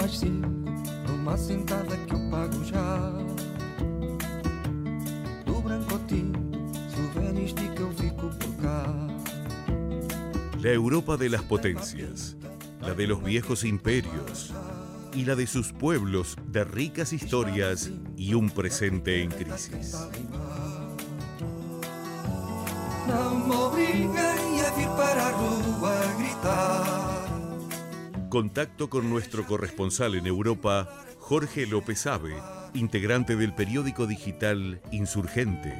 mais 5 numa sentada que eu pago já. Do branco tinto, souvenirs de que eu fico por cá. La Europa de las potencias, la de los viejos imperios y la de sus pueblos de ricas historias y un presente en crisis. Não me obriguem a vir para a rua a gritar. Contacto con nuestro corresponsal en Europa, Jorge López Abe, integrante del periódico digital Insurgente.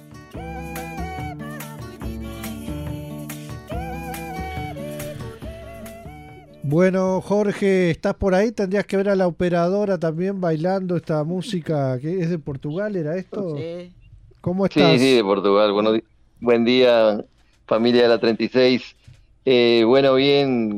Bueno, Jorge, ¿estás por ahí? Tendrías que ver a la operadora también bailando esta música que es de Portugal, ¿era esto? Sí, ¿Cómo sí, estás? sí, de Portugal. Buen día, familia de la 36. Bueno, bien.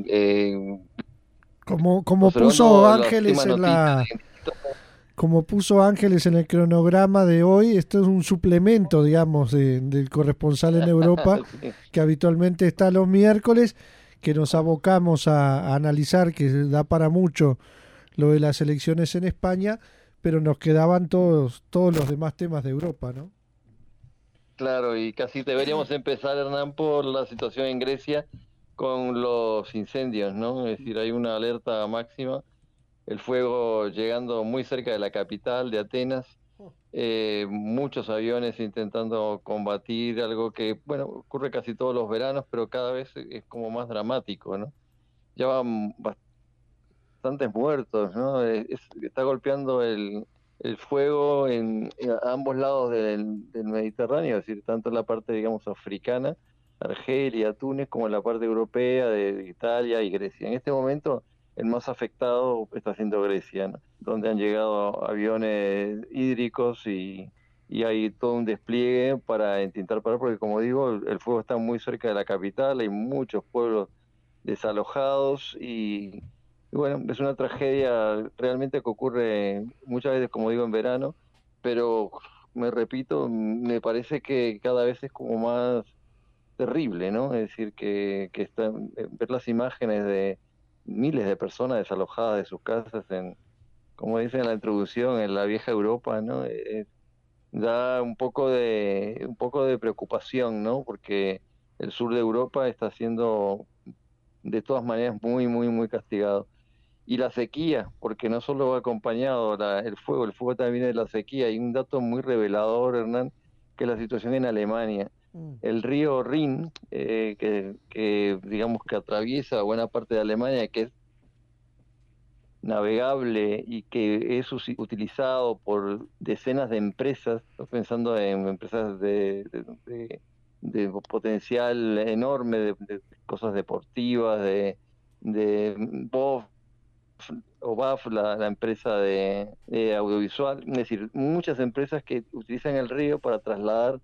Como puso Observando las Ángeles últimas en noticias. como puso Ángeles en el cronograma de hoy, esto es un suplemento, digamos, del corresponsal en Europa, Sí, que habitualmente está los miércoles, que nos abocamos a analizar, que da para mucho lo de las elecciones en España, pero nos quedaban todos los demás temas de Europa, ¿no? claro, y casi deberíamos empezar, Hernán, por la situación en Grecia con los incendios, ¿no? Es decir, hay una alerta máxima, el fuego llegando muy cerca de la capital, de Atenas. Muchos aviones intentando combatir algo que, bueno, ocurre casi todos los veranos, pero cada vez es como más dramático, ¿no? Ya van bastantes muertos, ¿no? Está golpeando el fuego a ambos lados del Mediterráneo, es decir, tanto en la parte, digamos, africana, Argelia, Túnez, como en la parte europea de Italia y Grecia. En este momento, el más afectado está siendo Grecia, ¿no? Donde han llegado aviones hídricos y hay todo un despliegue para intentar parar, porque como digo, el fuego está muy cerca de la capital, hay muchos pueblos desalojados y bueno, es una tragedia realmente que ocurre muchas veces, como digo, en verano, pero me repito, me parece que cada vez es como más terrible, ¿no? Es decir, ver las imágenes de miles de personas desalojadas de sus casas como dice en la introducción, en la vieja Europa, ¿no? Da un poco de preocupación, ¿no? Porque el sur de Europa está siendo de todas maneras muy, muy, muy castigado. Y la sequía, porque no solo va acompañado el fuego también viene de la sequía. Hay un dato muy revelador, Hernán, que es la situación en Alemania. Mm. El río Rin, digamos que atraviesa buena parte de Alemania, que es navegable y que es utilizado por decenas de empresas, estoy pensando en empresas de potencial enorme, de cosas deportivas, de BOF, la empresa de audiovisual, es decir, muchas empresas que utilizan el río para trasladar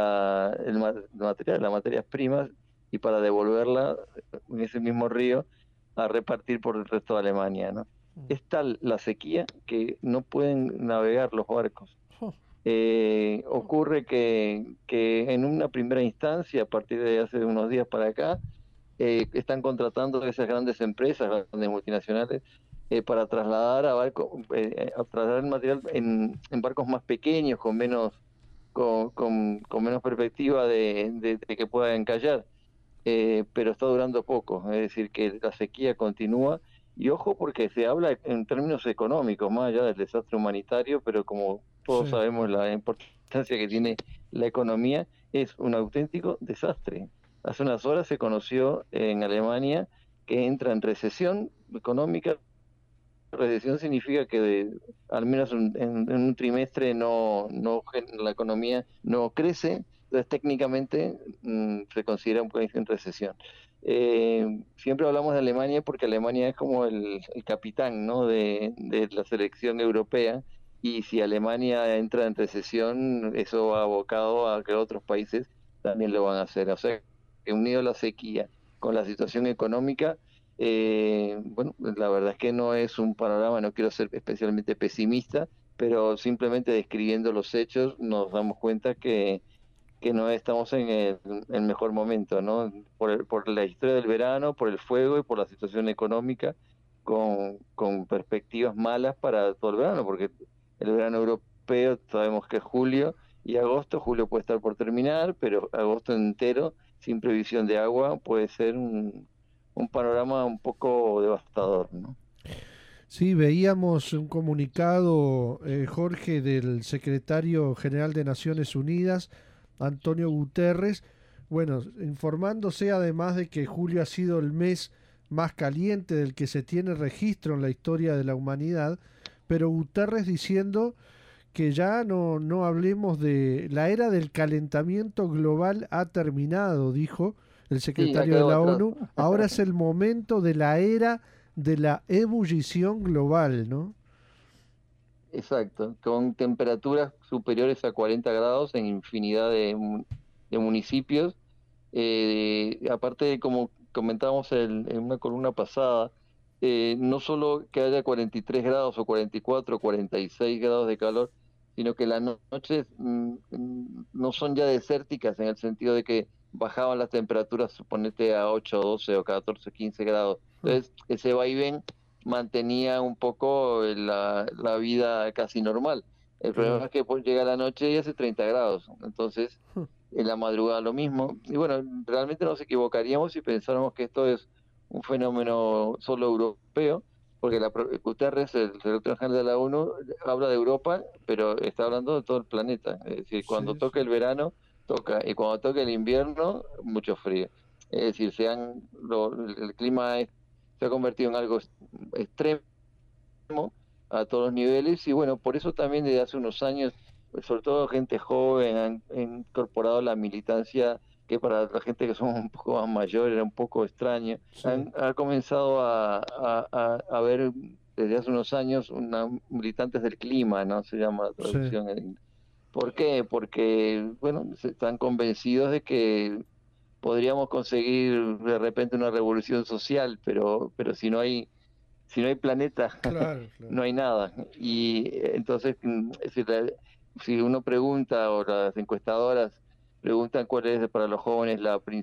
las materias primas y para devolverla en ese mismo río a repartir por el resto de Alemania, ¿no? Es tal la sequía que no pueden navegar los barcos. Ocurre que en una primera instancia, a partir de hace unos días para acá, están contratando esas grandes empresas, grandes multinacionales, para trasladar el material en barcos más pequeños, con menos perspectiva de que pueda encallar. Pero está durando poco, es decir, que la sequía continúa. Y ojo porque se habla en términos económicos, más allá del desastre humanitario, pero como todos Sí. sabemos la importancia que tiene la economía, es un auténtico desastre. Hace unas horas se conoció en Alemania que entra en recesión económica. Recesión significa que al menos en un trimestre la economía no crece, entonces técnicamente se considera un país en recesión. Siempre hablamos de Alemania porque Alemania es como el capitán, ¿no? de la selección europea, y si Alemania entra en recesión, eso va abocado a que otros países también lo van a hacer. O sea, que unido a la sequía con la situación económica, bueno, la verdad es que no es un panorama, no quiero ser especialmente pesimista, pero simplemente describiendo los hechos nos damos cuenta que no estamos en el mejor momento, ¿no? Por la historia del verano, por el fuego y por la situación económica. con perspectivas malas para todo el verano, porque el verano europeo sabemos que es julio y agosto. Julio puede estar por terminar, pero agosto entero, sin previsión de agua, puede ser un panorama un poco devastador, ¿no? Sí, veíamos un comunicado, Jorge, del secretario general de Naciones Unidas, Antonio Guterres, bueno, informándose además de que julio ha sido el mes más caliente del que se tiene registro en la historia de la humanidad, pero Guterres diciendo que ya no hablemos de la era del calentamiento global ha terminado, dijo el Sí, ha secretario de quedado la atrás. ONU, ahora es el momento de la era de la ebullición global, ¿no? Exacto, con temperaturas superiores a 40 grados en infinidad de municipios. Aparte de, como comentábamos en una columna pasada, no solo que haya 43 grados o 44 o 46 grados de calor, sino que las noches no son ya desérticas en el sentido de que bajaban las temperaturas, suponete a 8, 12 o 14, 15 grados. Ah, Entonces, ese vaivén mantenía un poco la vida casi normal. El problema claro. es que pues, llega la noche y hace 30 grados. Entonces, Ah, en la madrugada lo mismo. Y bueno, realmente nos equivocaríamos si pensáramos que esto es un fenómeno solo europeo, porque Guterres, el secretario general de la ONU, habla de Europa, pero está hablando de todo el planeta. Es decir, cuando sí, toca sí. el verano, toca, y cuando toca el invierno, mucho frío. Es decir, el clima se ha convertido en algo extremo a todos los niveles y bueno, por eso también desde hace unos años, pues, sobre todo gente joven, han incorporado la militancia que para la gente que somos un poco más mayor era un poco extraña. Sí. Ha comenzado a ver desde hace unos años militantes del clima, ¿no? Se llama la Sí, traducción. ¿Por qué? Porque, bueno, están convencidos de que podríamos conseguir de repente una revolución social, pero si no hay planeta, claro, no claro. hay nada. Y entonces, es decir, si uno pregunta o las encuestadoras preguntan cuál es para los jóvenes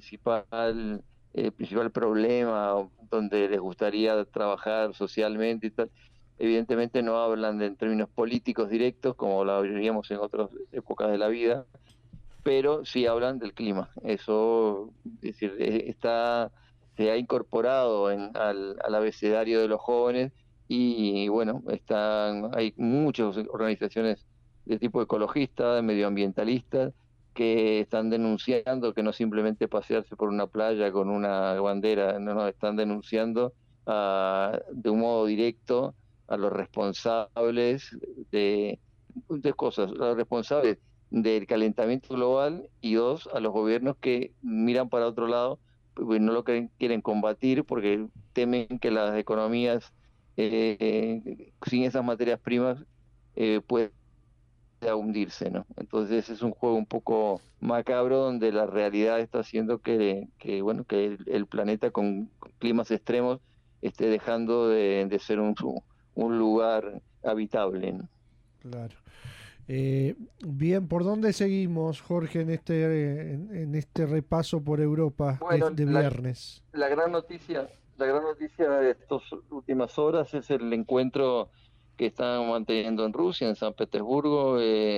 el principal problema o donde les gustaría trabajar socialmente y tal, evidentemente no hablan en términos políticos directos como lo veríamos en otras épocas de la vida, pero sí hablan del clima. Eso, es decir, se ha incorporado al abecedario de los jóvenes y bueno, hay muchas organizaciones de tipo ecologista, medioambientalista, que están denunciando que no simplemente pasearse por una playa con una bandera, no, están denunciando de un modo directo a los responsables de, de cosas, a los responsables del calentamiento global y dos, a los gobiernos que miran para otro lado, pues no lo quieren combatir porque temen que las economías sin esas materias primas pueda hundirse, ¿no? Entonces es un juego un poco macabro donde la realidad está haciendo bueno, que el planeta con climas extremos esté dejando de ser un lugar habitable, ¿no? Claro. Bien, ¿por dónde seguimos, Jorge, en este repaso por Europa Bueno, de viernes? la gran noticia de estas últimas horas es el encuentro que están manteniendo en Rusia, en San Petersburgo,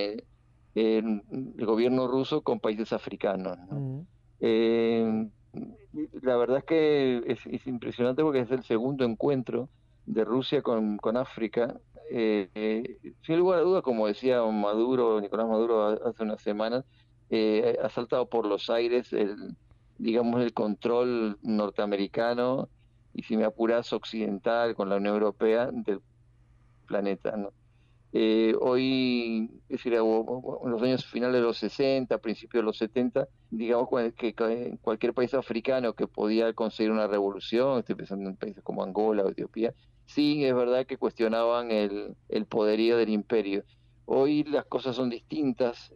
el gobierno ruso con países africanos, ¿no? Mm, Eh, la verdad es que es impresionante porque es el segundo encuentro de Rusia con África. Sin lugar a duda, como decía Nicolás Maduro hace unas semanas, ha saltado por los aires digamos, el control norteamericano y si me apuras occidental con la Unión Europea del planeta, ¿no? Hoy, es decir, en los años finales de los 60, principios de los 70, digamos que cualquier país africano que podía conseguir una revolución, estoy pensando en países como Angola o Etiopía, sí, es verdad que cuestionaban el poderío del imperio. Hoy las cosas son distintas.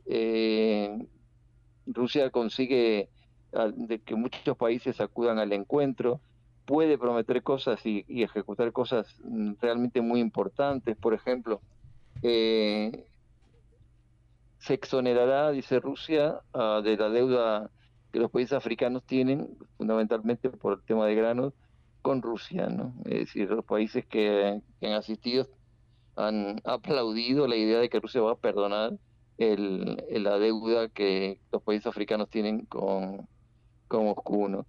Rusia consigue de que muchos países acudan al encuentro, puede prometer cosas y ejecutar cosas realmente muy importantes. Por ejemplo, eh, se exonerará, dice Rusia, de la deuda que los países africanos tienen, fundamentalmente por el tema de granos, con Rusia, ¿no? Es decir, los países que han asistido han aplaudido la idea de que Rusia va a perdonar la deuda que los países africanos tienen con Moscú, ¿no?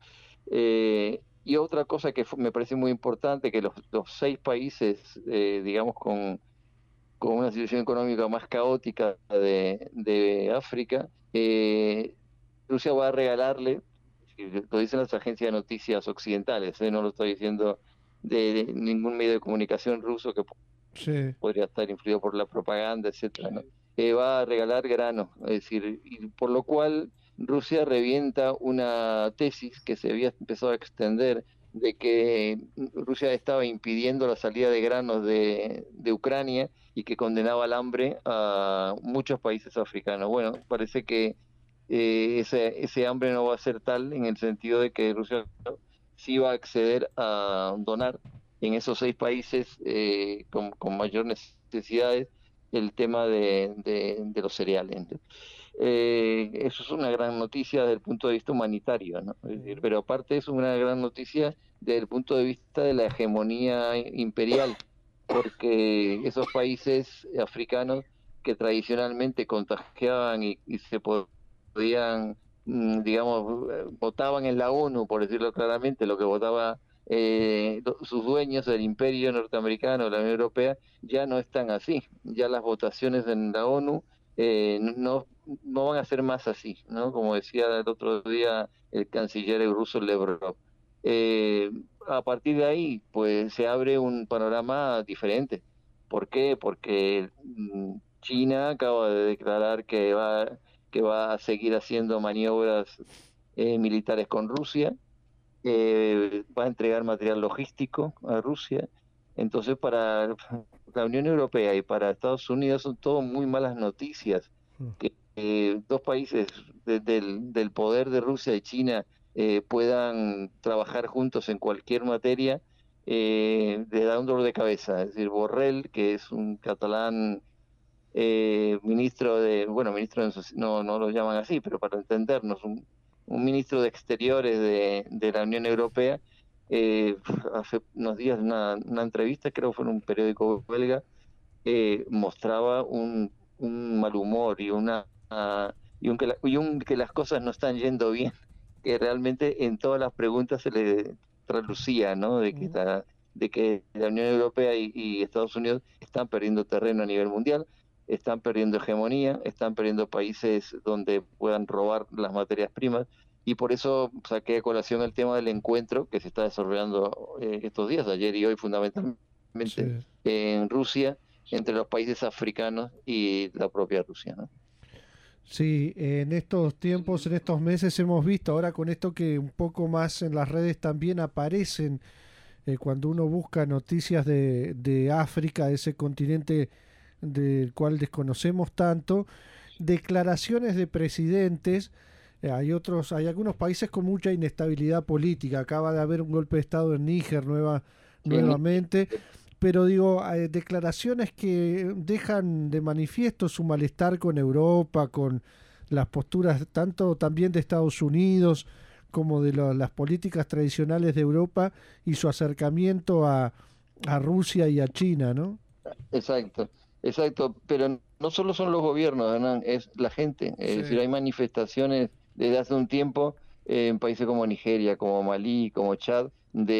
Y otra cosa que me parece muy importante, que los 6 países, digamos, con una situación económica más caótica de África, Rusia va a regalarle, lo dicen las agencias de noticias occidentales, no lo estoy diciendo de ningún medio de comunicación ruso que Sí. podría estar influido por la propaganda, etcétera, ¿no? Va a regalar grano, es decir, y por lo cual Rusia revienta una tesis que se había empezado a extender de que Rusia estaba impidiendo la salida de granos de Ucrania y que condenaba al hambre a muchos países africanos. Bueno, parece que ese hambre no va a ser tal, en el sentido de que Rusia sí va a acceder a donar en esos 6 países con mayor necesidades el tema de los cereales. Eso es una gran noticia desde el punto de vista humanitario, ¿no? Es decir, pero aparte es una gran noticia desde el punto de vista de la hegemonía imperial, porque esos países africanos que tradicionalmente contagiaban y se podían, digamos, votaban en la ONU, por decirlo claramente, lo que votaba sus dueños, el imperio norteamericano, la Unión Europea, ya no están así. Ya las votaciones en la ONU no van a ser más así, ¿no? Como decía el otro día el canciller ruso Lavrov. A partir de ahí, pues se abre un panorama diferente. ¿Por qué? Porque China acaba de declarar que va a seguir haciendo maniobras militares con Rusia, va a entregar material logístico a Rusia. Entonces, para la Unión Europea y para Estados Unidos son todo muy malas noticias que 2 países del poder de Rusia y China puedan trabajar juntos en cualquier materia. Le da un dolor de cabeza. Es decir, Borrell, que es un catalán, no lo llaman así, pero para entendernos, un ministro de Exteriores de la Unión Europea, hace unos días una entrevista, creo que fue en un periódico belga, mostraba un mal humor y que las cosas no están yendo bien, que realmente en todas las preguntas se le traducía, ¿no? De que la Unión Europea y Estados Unidos están perdiendo terreno a nivel mundial, están perdiendo hegemonía, están perdiendo países donde puedan robar las materias primas, y por eso saqué a colación el tema del encuentro que se está desarrollando estos días, ayer y hoy fundamentalmente, Sí. en Rusia, entre los países africanos y la propia Rusia, ¿no? Sí, en estos tiempos, en estos meses hemos visto ahora con esto que un poco más en las redes también aparecen, cuando uno busca noticias de África, ese continente del cual desconocemos tanto, declaraciones de presidentes. Hay algunos países con mucha inestabilidad política. Acaba de haber un golpe de estado en Níger nuevamente. Pero digo, declaraciones que dejan de manifiesto su malestar con Europa, con las posturas tanto también de Estados Unidos como de las políticas tradicionales de Europa y su acercamiento a Rusia y a China, ¿no? Exacto, pero no solo son los gobiernos, Hernán, es la gente. Es decir, hay manifestaciones desde hace un tiempo en países como Nigeria, como Malí, como Chad,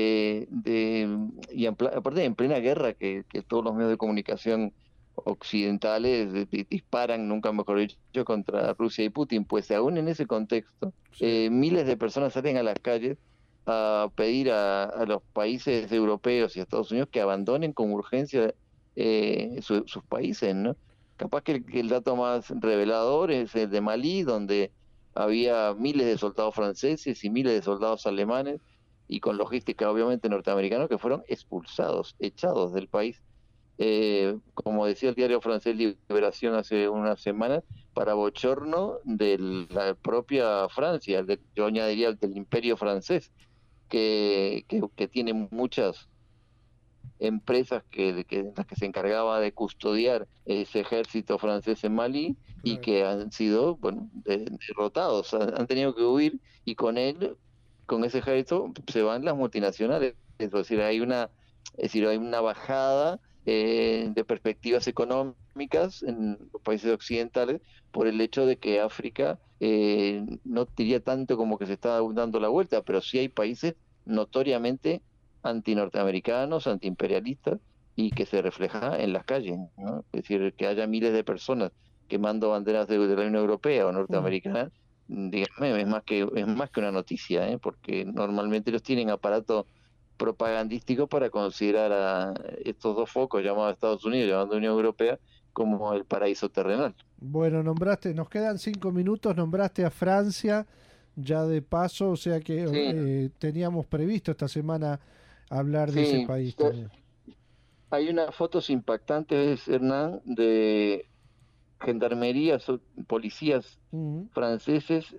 aparte en plena guerra que todos los medios de comunicación occidentales disparan, nunca mejor dicho, contra Rusia y Putin. Pues aún en ese contexto, miles de personas salen a las calles a pedir a los países europeos y a Estados Unidos que abandonen con urgencia sus países, ¿no? Capaz que el dato más revelador es el de Malí, donde había miles de soldados franceses y miles de soldados alemanes, y con logística obviamente norteamericanos, que fueron expulsados, echados del país. Como decía el diario francés Liberación hace unas semanas, para bochorno de la propia Francia, yo añadiría del imperio francés, que tiene muchas empresas las que se encargaba de custodiar ese ejército francés en Malí, y que han sido derrotados, han tenido que huir, y con él, con ese ejército se van las multinacionales. Es decir, hay una bajada de perspectivas económicas en los países occidentales por el hecho de que África no diría tanto como que se está dando la vuelta, pero sí hay países notoriamente antinorteamericanos, antiimperialistas, y que se refleja en las calles, ¿no? Es decir, que haya miles de personas quemando banderas de la Unión Europea o norteamericana, dígame, es más que una noticia, porque normalmente ellos tienen aparato propagandístico para considerar a estos dos focos llamados Estados Unidos, llamando Unión Europea, como el paraíso terrenal. Bueno, nos quedan 5 minutos, nombraste a Francia ya de paso, o sea que Sí, teníamos previsto esta semana hablar de ese sí. país también. Hay unas fotos impactantes, Hernán, de gendarmerías, policías Ujú. franceses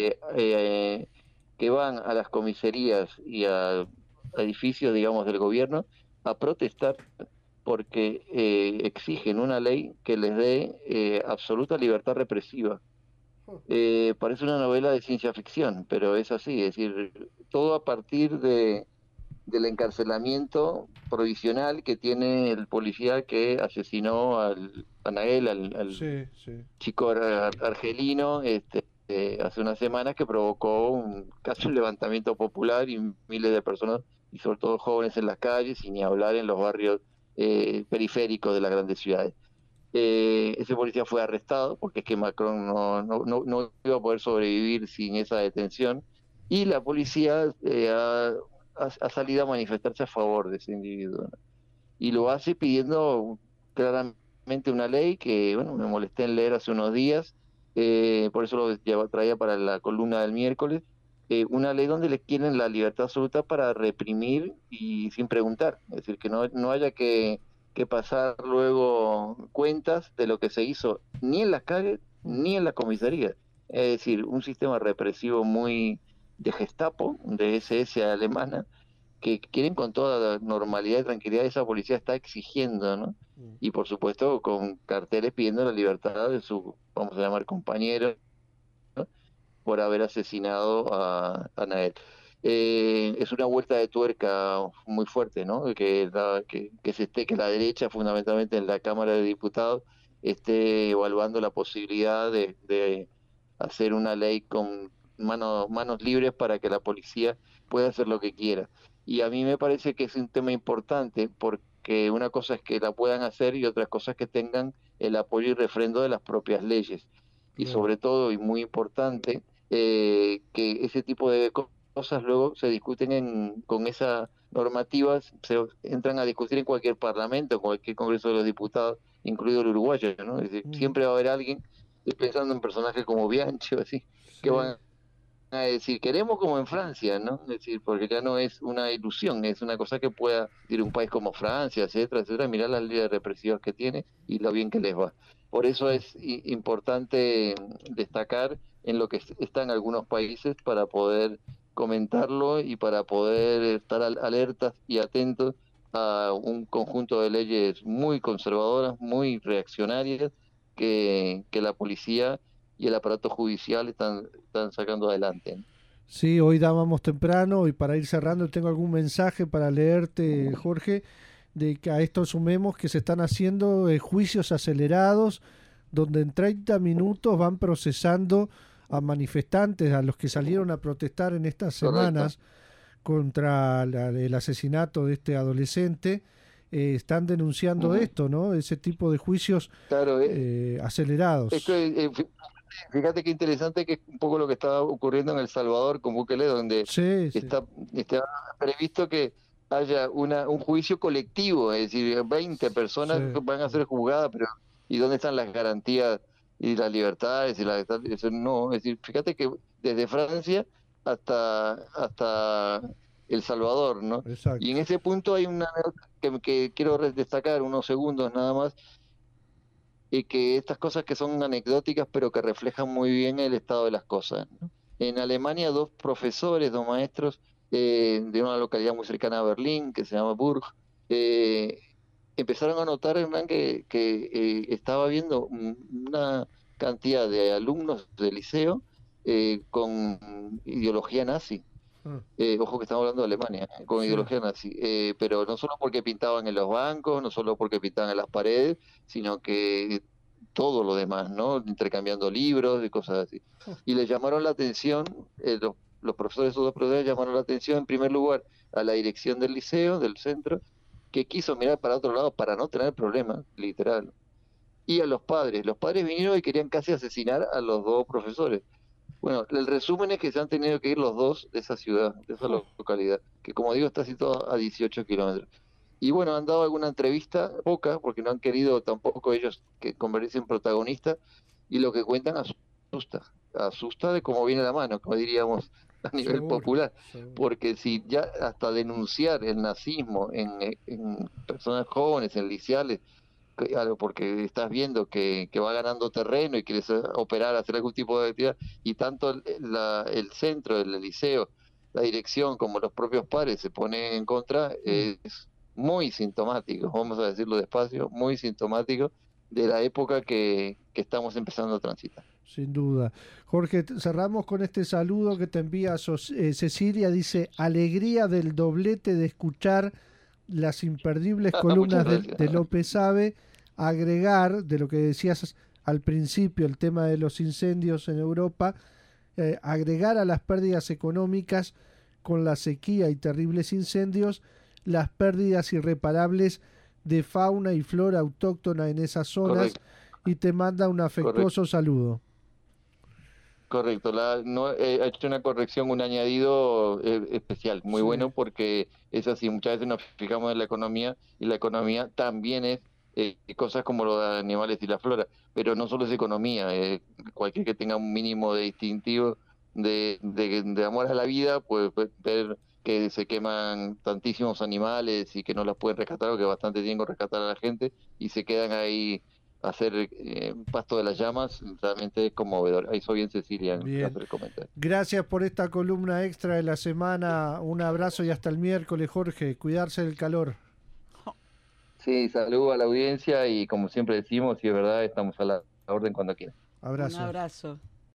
que van a las comisarías y a edificios, digamos, del gobierno a protestar porque exigen una ley que les dé absoluta libertad represiva. Parece una novela de ciencia ficción, pero es así, es decir, todo a partir del encarcelamiento provisional que tiene el policía que asesinó a Nael, al Sí, sí. chico argelino, hace unas semanas, que provocó casi un levantamiento popular y miles de personas, y sobre todo jóvenes en las calles, y ni hablar en los barrios periféricos de las grandes ciudades. Ese policía fue arrestado porque es que Macron no iba a poder sobrevivir sin esa detención, y la policía ha salido a manifestarse a favor de ese individuo, ¿no? Y lo hace pidiendo claramente una ley que, bueno, me molesté en leer hace unos días, por eso traía para la columna del miércoles, una ley donde les quieren la libertad absoluta para reprimir y sin preguntar, es decir, que no haya que pasar luego cuentas de lo que se hizo ni en las calles ni en las comisarías. Es decir, un sistema represivo muy de Gestapo, de SS alemana, que quieren con toda normalidad y tranquilidad. Esa policía está exigiendo, ¿no? Y por supuesto con carteles pidiendo la libertad de su, vamos a llamar, compañero, ¿no?, por haber asesinado a Nael. Es una vuelta de tuerca muy fuerte, ¿no? Que la derecha, fundamentalmente en la Cámara de Diputados, esté evaluando la posibilidad de hacer una ley con manos libres para que la policía pueda hacer lo que quiera. Y a mí me parece que es un tema importante, porque una cosa es que la puedan hacer y otra cosa es que tengan el apoyo y refrendo de las propias leyes. Y Claro. sobre todo, y muy importante, que ese tipo de cosas luego se discuten con esas normativas, se entran a discutir en cualquier parlamento, cualquier Congreso de los Diputados, incluido el uruguayo, ¿no? Es decir, Ujú. siempre va a haber alguien, estoy pensando en personajes como Bianchi o así, que Sí. van a decir, queremos como en Francia, ¿no? Es decir, porque ya no es una ilusión, es una cosa que pueda decir un país como Francia, etcétera, etcétera, mirar las leyes represivas que tiene y lo bien que les va. Por eso es importante destacar en lo que está en algunos países para poder comentarlo y para poder estar alertas y atentos a un conjunto de leyes muy conservadoras, muy reaccionarias, que la policía y el aparato judicial están sacando adelante, ¿no? Sí, hoy dábamos temprano y para ir cerrando tengo algún mensaje para leerte, Jorge, de que a esto sumemos que se están haciendo juicios acelerados donde en 30 minutos van procesando a manifestantes, a los que salieron a protestar en estas Correcto. semanas contra el asesinato de este adolescente. Están denunciando Ujú. esto, ¿no? Ese tipo de juicios Claro, esto acelerados. fíjate qué interesante, que es un poco lo que está ocurriendo en El Salvador con Bukele, donde Sí, sí, está previsto que haya un juicio colectivo, es decir, 20 personas sí. que van a ser juzgadas, pero ¿y dónde están las garantías y las libertades? Eso no, es decir, fíjate que desde Francia hasta El Salvador, ¿no? Y en Exacto. ese punto hay una que quiero destacar unos segundos nada más, y que estas cosas que son anecdóticas, pero que reflejan muy bien el estado de las cosas, ¿no? En Alemania, dos profesores, dos maestros de una localidad muy cercana a Berlín, que se llama Burg, eh, empezaron a notar, Hernán, que estaba habiendo una cantidad de alumnos del liceo con ideología nazi. Ojo que estamos hablando de Alemania, con Sí. ideología nazi, pero no solo porque pintaban en los bancos, no solo porque pintaban en las paredes, sino que todo lo demás, ¿no? Intercambiando libros y cosas así. Y le llamaron la atención, los profesores, esos dos profesores llamaron la atención en primer lugar a la dirección del liceo, del centro, que quiso mirar para otro lado para no tener problemas, literal. Y a los padres. Los padres vinieron y querían casi asesinar a los dos profesores. Bueno, el resumen es que se han tenido que ir los dos de esa ciudad, de esa localidad, que como digo está situada a 18 kilómetros. Y bueno, han dado alguna entrevista, poca, porque no han querido tampoco ellos que convertirse en protagonistas, y lo que cuentan asusta de cómo viene la mano, como diríamos a nivel Seguro, popular, seguro. porque si ya hasta denunciar el nazismo en personas jóvenes, en liceales, algo porque estás viendo que va ganando terreno y quieres operar, hacer algún tipo de actividad, y tanto el centro, el liceo, la dirección como los propios padres se ponen en contra, es muy sintomático, vamos a decirlo despacio, muy sintomático de la época que estamos empezando a transitar. Sin duda. Jorge, cerramos con este saludo que te envía Cecilia. Dice, alegría del doblete de escuchar las imperdibles columnas Muchas de gracias. López Sabe. Agregar, de lo que decías al principio, el tema de los incendios en Europa, agregar a las pérdidas económicas con la sequía y terribles incendios, las pérdidas irreparables de fauna y flora autóctona en esas zonas, Correcto, y te manda un correcto. afectuoso saludo. Correcto, no, ha hecho una corrección, un añadido especial, muy Sí, bueno porque es así, muchas veces nos fijamos en la economía y la economía también es cosas como los animales y la flora, pero no solo es economía, cualquier que tenga un mínimo de distintivo de amor a la vida puede ver que se queman tantísimos animales y que no las pueden rescatar o que bastante tienen que rescatar a la gente y se quedan ahí hacer pasto de las llamas, realmente es conmovedor. Ahí soy bien Cecilia en bien. hacer el comentario. Gracias por esta columna extra de la semana. Un abrazo y hasta el miércoles, Jorge. Cuidarse del calor. Sí, saludo a la audiencia y como siempre decimos, si es verdad, estamos a la orden cuando quieran. Un Abrazo. abrazo.